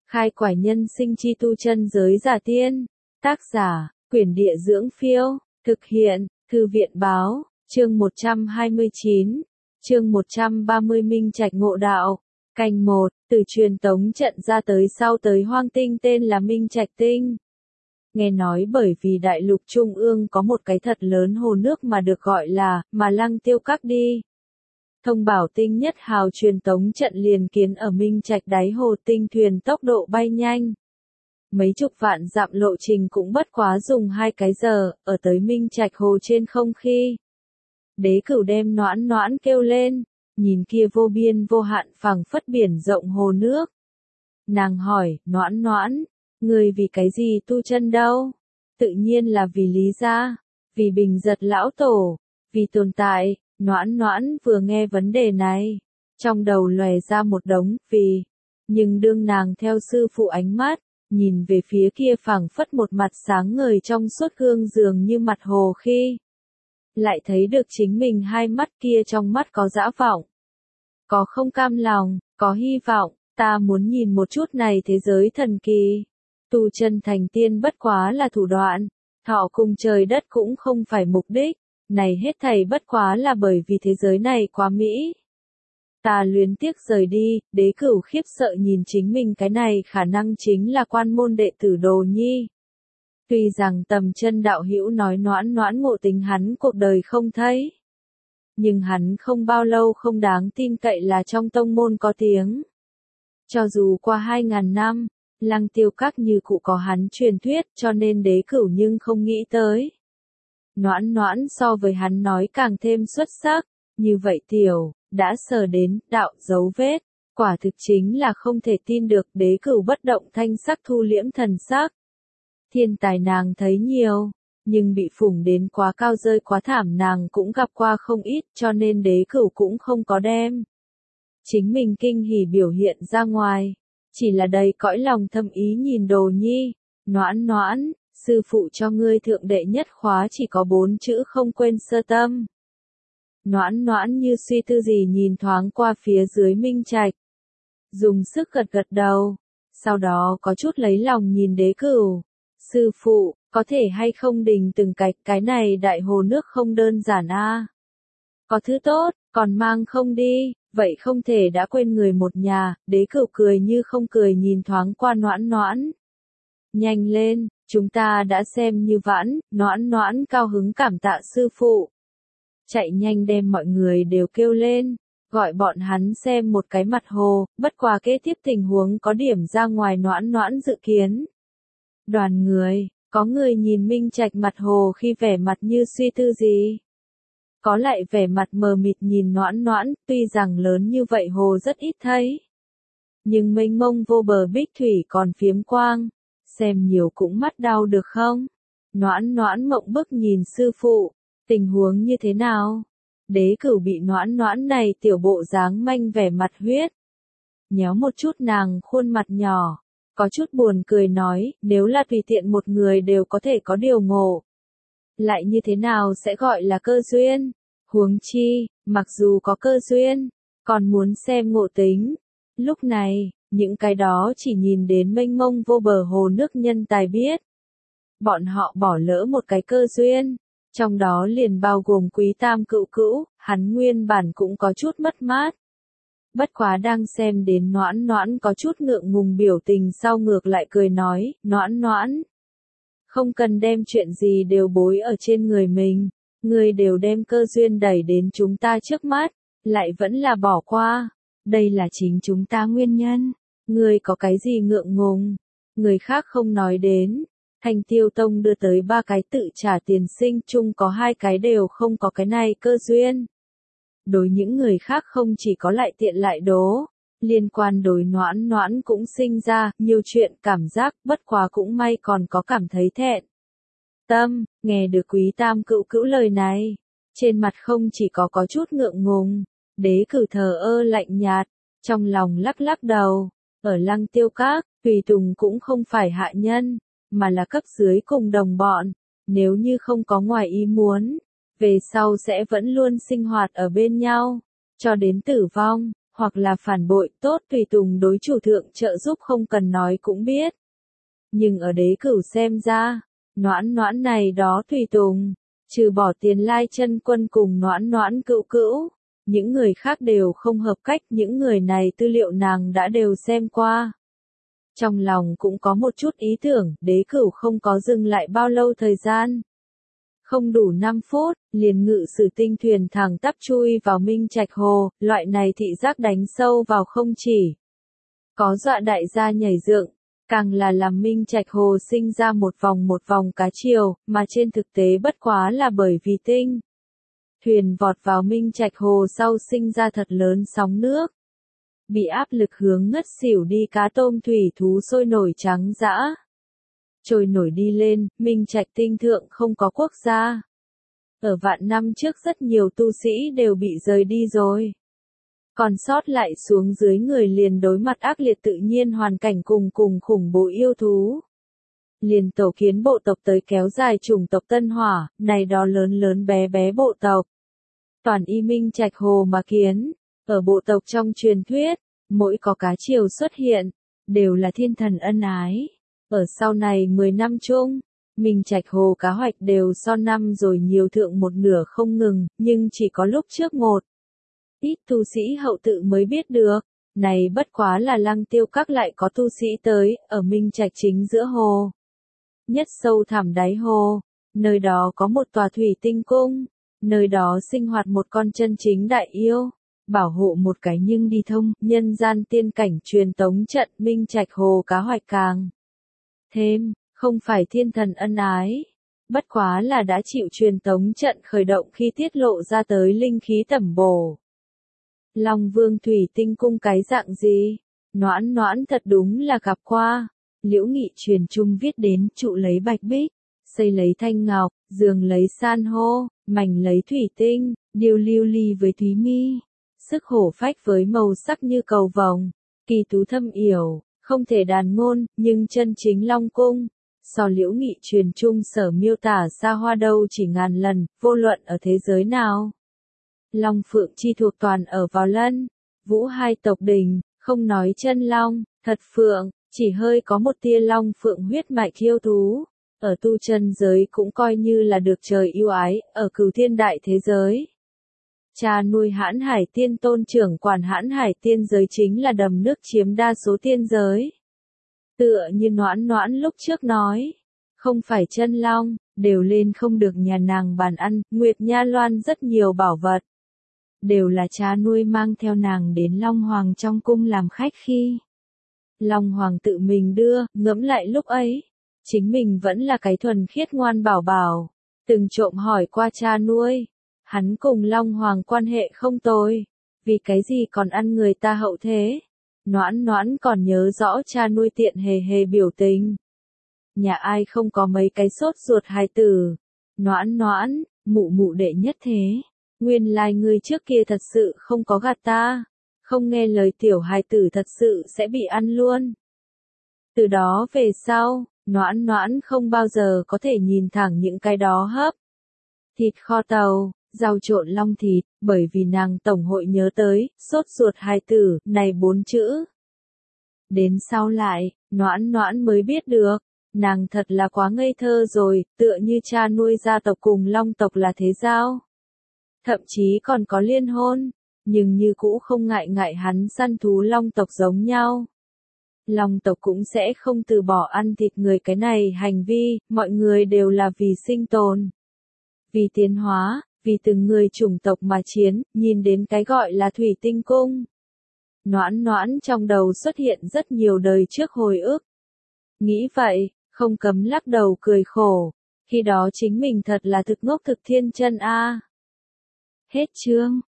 Khai quải nhân sinh chi tu chân giới giả tiên. Tác giả, Quyển Địa Dưỡng Phiêu. Thực hiện, Thư viện Báo. Chương 129. Chương 130 Minh Trạch ngộ đạo. Canh 1, từ truyền tống trận ra tới sau tới hoang tinh tên là Minh Trạch Tinh. Nghe nói bởi vì đại lục trung ương có một cái thật lớn hồ nước mà được gọi là mà Lăng Tiêu Các đi. Thông bảo tinh nhất hào truyền tống trận liền kiến ở Minh Trạch đáy hồ, tinh thuyền tốc độ bay nhanh. Mấy chục vạn dặm lộ trình cũng bất quá dùng 2 cái giờ, ở tới Minh Trạch hồ trên không khi. Đế Cửu đem Noãn Noãn kêu lên, nhìn kia vô biên vô hạn phẳng phất biển rộng hồ nước. Nàng hỏi, Noãn Noãn, ngươi vì cái gì tu chân đâu? Tự nhiên là vì Lý gia, vì Bình Giật lão tổ, vì tồn tại. Noãn Noãn vừa nghe vấn đề này, trong đầu lòe ra một đống vì, nhưng đương nàng theo sư phụ ánh mắt, nhìn về phía kia phẳng phất một mặt sáng ngời trong suốt gương dường như mặt hồ khi, lại thấy được chính mình hai mắt kia trong mắt có dã vọng, có không cam lòng, có hy vọng. Ta muốn nhìn một chút này thế giới thần kỳ. Tu chân thành tiên bất quá là thủ đoạn, thọ cùng trời đất cũng không phải mục đích. Này hết thảy bất quá là bởi vì thế giới này quá mỹ. Ta luyến tiếc rời đi. Đế Cửu khiếp sợ nhìn chính mình, cái này khả năng chính là quan môn đệ tử Đồ Nhi. Tuy rằng Tầm Chân đạo hữu nói Noãn Noãn ngộ tính hắn cuộc đời không thấy, nhưng hắn không bao lâu không đáng tin cậy là trong tông môn có tiếng. Cho dù qua 2000 năm, Lăng Tiêu Các như cụ có hắn truyền thuyết, cho nên Đế Cửu nhưng không nghĩ tới. Noãn Noãn so với hắn nói càng thêm xuất sắc, như vậy tiểu, đã sờ đến, đạo, dấu vết, quả thực chính là không thể tin được. Đế Cửu bất động thanh sắc thu liễm thần sắc. Thiên tài nàng thấy nhiều, nhưng bị phủng đến quá cao rơi quá thảm nàng cũng gặp qua không ít, cho nên Đế Cửu cũng không có đem chính mình kinh hỉ biểu hiện ra ngoài, chỉ là đầy cõi lòng thâm ý nhìn Đồ Nhi. Noãn Noãn, sư phụ cho ngươi thượng đệ nhất khóa chỉ có 4 chữ không quên sơ tâm. Noãn Noãn như suy tư gì nhìn thoáng qua phía dưới Minh Trạch, dùng sức gật gật đầu, sau đó có chút lấy lòng nhìn Đế Cửu. Sư phụ, có thể hay không đình từng cái này đại hồ nước không đơn giản a. Có thứ tốt, còn mang không đi, vậy không thể đã quên người một nhà. Đế Cửu cười như không cười nhìn thoáng qua Noãn Noãn. Nhanh lên, chúng ta đã xem như vãn. Noãn Noãn cao hứng cảm tạ sư phụ. Chạy nhanh đem mọi người đều kêu lên, gọi bọn hắn xem một cái mặt hồ, bất quá kế tiếp tình huống có điểm ra ngoài Noãn Noãn dự kiến. Đoàn người, có người nhìn Minh Trạch mặt hồ khi vẻ mặt như suy tư gì. Có lại vẻ mặt mờ mịt nhìn Noãn Noãn, tuy rằng lớn như vậy hồ rất ít thấy. Nhưng mênh mông vô bờ bích thủy còn phiếm quang, xem nhiều cũng mắt đau được không? Noãn Noãn mộng bức nhìn sư phụ, tình huống như thế nào? Đế Cửu bị Noãn Noãn này tiểu bộ dáng manh vẻ mặt huyết. Nhéo một chút nàng khuôn mặt nhỏ, có chút buồn cười nói, nếu là tùy tiện một người đều có thể có điều ngộ, lại như thế nào sẽ gọi là cơ duyên? Huống chi, mặc dù có cơ duyên, còn muốn xem ngộ tính. Lúc này, những cái đó chỉ nhìn đến mênh mông vô bờ hồ nước nhân tài biết. Bọn họ bỏ lỡ một cái cơ duyên, trong đó liền bao gồm Quý Tam Cữu Cữu, hắn nguyên bản cũng có chút mất mát. Bất quá đang xem đến Noãn Noãn có chút ngượng ngùng biểu tình sau ngược lại cười nói, Noãn Noãn, không cần đem chuyện gì đều bối ở trên người mình, ngươi đều đem cơ duyên đẩy đến chúng ta trước mắt, lại vẫn là bỏ qua, đây là chính chúng ta nguyên nhân, ngươi có cái gì ngượng ngùng, người khác không nói đến. Thanh Tiêu Tông đưa tới 3 cái tự trả tiền sinh, chung có 2 cái đều không có cái này cơ duyên. Đối những người khác không chỉ có lại tiện lại đố, liên quan đối Noãn Noãn cũng sinh ra nhiều chuyện cảm giác, bất quá cũng may còn có cảm thấy thẹn. Tâm, nghe được Quý Tam Cữu Cữu lời này, trên mặt không chỉ có chút ngượng ngùng, Đế Cửu thờ ơ lạnh nhạt, trong lòng lắc lắc đầu, ở Lăng Tiêu Các, tùy tùng cũng không phải hạ nhân, mà là cấp dưới cùng đồng bọn, nếu như không có ngoài ý muốn, về sau sẽ vẫn luôn sinh hoạt ở bên nhau, cho đến tử vong, hoặc là phản bội, tốt tùy tùng đối chủ thượng trợ giúp không cần nói cũng biết. Nhưng ở Đế Cửu xem ra, Noãn Noãn này đó tùy tùng, trừ bỏ Tiền Lai Chân Quân cùng Noãn Noãn cữu cữu, những người khác đều không hợp cách, những người này tư liệu nàng đã đều xem qua. Trong lòng cũng có một chút ý tưởng, Đế Cửu không có dừng lại bao lâu thời gian. Không đủ 5 phút, liền ngự sử tinh thuyền thẳng tắp chui vào Minh Trạch Hồ, loại này thị giác đánh sâu vào không chỉ. Có dọa đại gia nhảy dựng, càng là làm Minh Trạch Hồ sinh ra một vòng cá chiều, mà trên thực tế bất quá là bởi vì tinh. Thuyền vọt vào Minh Trạch Hồ sau sinh ra thật lớn sóng nước. Bị áp lực hướng ngất xỉu đi cá tôm thủy thú sôi nổi trắng dã. Trôi nổi đi lên, Minh Trạch tinh thượng không có quốc gia. Ở vạn năm trước rất nhiều tu sĩ đều bị rời đi rồi. Còn sót lại xuống dưới người liền đối mặt ác liệt tự nhiên hoàn cảnh cùng khủng bố yêu thú. Liền tổ kiến bộ tộc tới kéo dài chủng tộc Tân Hỏa, này đó lớn bé bé bộ tộc. Toàn y Minh Trạch Hồ mà kiến, ở bộ tộc trong truyền thuyết, mỗi có cá chiều xuất hiện, đều là thiên thần ân ái. Ở sau này 10 năm chung, Minh Trạch Hồ cá hoạch đều so năm rồi nhiều thượng một nửa không ngừng, nhưng chỉ có lúc trước một. Ít tu sĩ hậu tự mới biết được, này bất quá là Lăng Tiêu Các lại có tu sĩ tới, ở Minh Trạch chính giữa hồ. Nhất sâu thẳm đáy hồ, nơi đó có một tòa thủy tinh cung, nơi đó sinh hoạt một con chân chính đại yêu, bảo hộ một cái nhưng đi thông, nhân gian tiên cảnh truyền tống trận Minh Trạch Hồ cá hoạch càng. Thêm, không phải thiên thần ân ái, bất quá là đã chịu truyền tống trận khởi động khi tiết lộ ra tới linh khí tẩm bổ. Long Vương thủy tinh cung cái dạng gì? Noãn Noãn thật đúng là gặp qua. Liễu Nghị truyền chung viết đến trụ lấy bạch bích, xây lấy thanh ngọc, giường lấy san hô, mảnh lấy thủy tinh, điêu lưu ly với thúy mi. Sức hổ phách với màu sắc như cầu vồng, kỳ tú thâm yểu, không thể đàn ngôn, nhưng chân chính Long Cung. So Liễu Nghị truyền chung sở miêu tả xa hoa đâu chỉ ngàn lần, vô luận ở thế giới nào. Long Phượng chi thuộc toàn ở vào Lân, Vũ hai tộc đình, không nói chân long, thật phượng, chỉ hơi có một tia Long Phượng huyết mạch kiêu thú. Ở tu chân giới cũng coi như là được trời yêu ái, ở Cửu Thiên đại thế giới. Cha nuôi Hãn Hải Tiên tôn trưởng quản Hãn Hải Tiên giới chính là đầm nước chiếm đa số tiên giới. Tựa như Noãn Noãn lúc trước nói, không phải chân long, đều lên không được nhà nàng bàn ăn, Nguyệt Nha Loan rất nhiều bảo vật. Đều là cha nuôi mang theo nàng đến Long Hoàng trong cung làm khách khi. Long Hoàng tự mình đưa, ngẫm lại lúc ấy, chính mình vẫn là cái thuần khiết ngoan bảo bảo, từng trộm hỏi qua cha nuôi, hắn cùng Long Hoàng quan hệ không tồi, vì cái gì còn ăn người ta hậu thế. Noãn Noãn còn nhớ rõ cha nuôi tiện hề biểu tình. Nhà ai không có mấy cái sốt ruột hài tử. Noãn Noãn, mụ mụ đệ nhất thế. Nguyên lai ngươi trước kia thật sự không có gạt ta. Không nghe lời tiểu hài tử thật sự sẽ bị ăn luôn. Từ đó về sau, Noãn Noãn không bao giờ có thể nhìn thẳng những cái đó hấp. Thịt kho tàu, rau trộn long thịt, bởi vì nàng tổng hội nhớ tới, sốt ruột hài tử, này 4 chữ. Đến sau lại, Noãn Noãn mới biết được, nàng thật là quá ngây thơ rồi, tựa như cha nuôi gia tộc cùng long tộc là thế giao. Thậm chí còn có liên hôn, nhưng như cũ không ngại hắn săn thú long tộc giống nhau. Long tộc cũng sẽ không từ bỏ ăn thịt người cái này hành vi, mọi người đều là vì sinh tồn. Vì tiến hóa, vì từng người chủng tộc mà chiến, nhìn đến cái gọi là thủy tinh cung. Noãn Noãn trong đầu xuất hiện rất nhiều đời trước hồi ức. Nghĩ vậy, không cấm lắc đầu cười khổ. Khi đó chính mình thật là thực ngốc thực thiên chân a. Hết chương.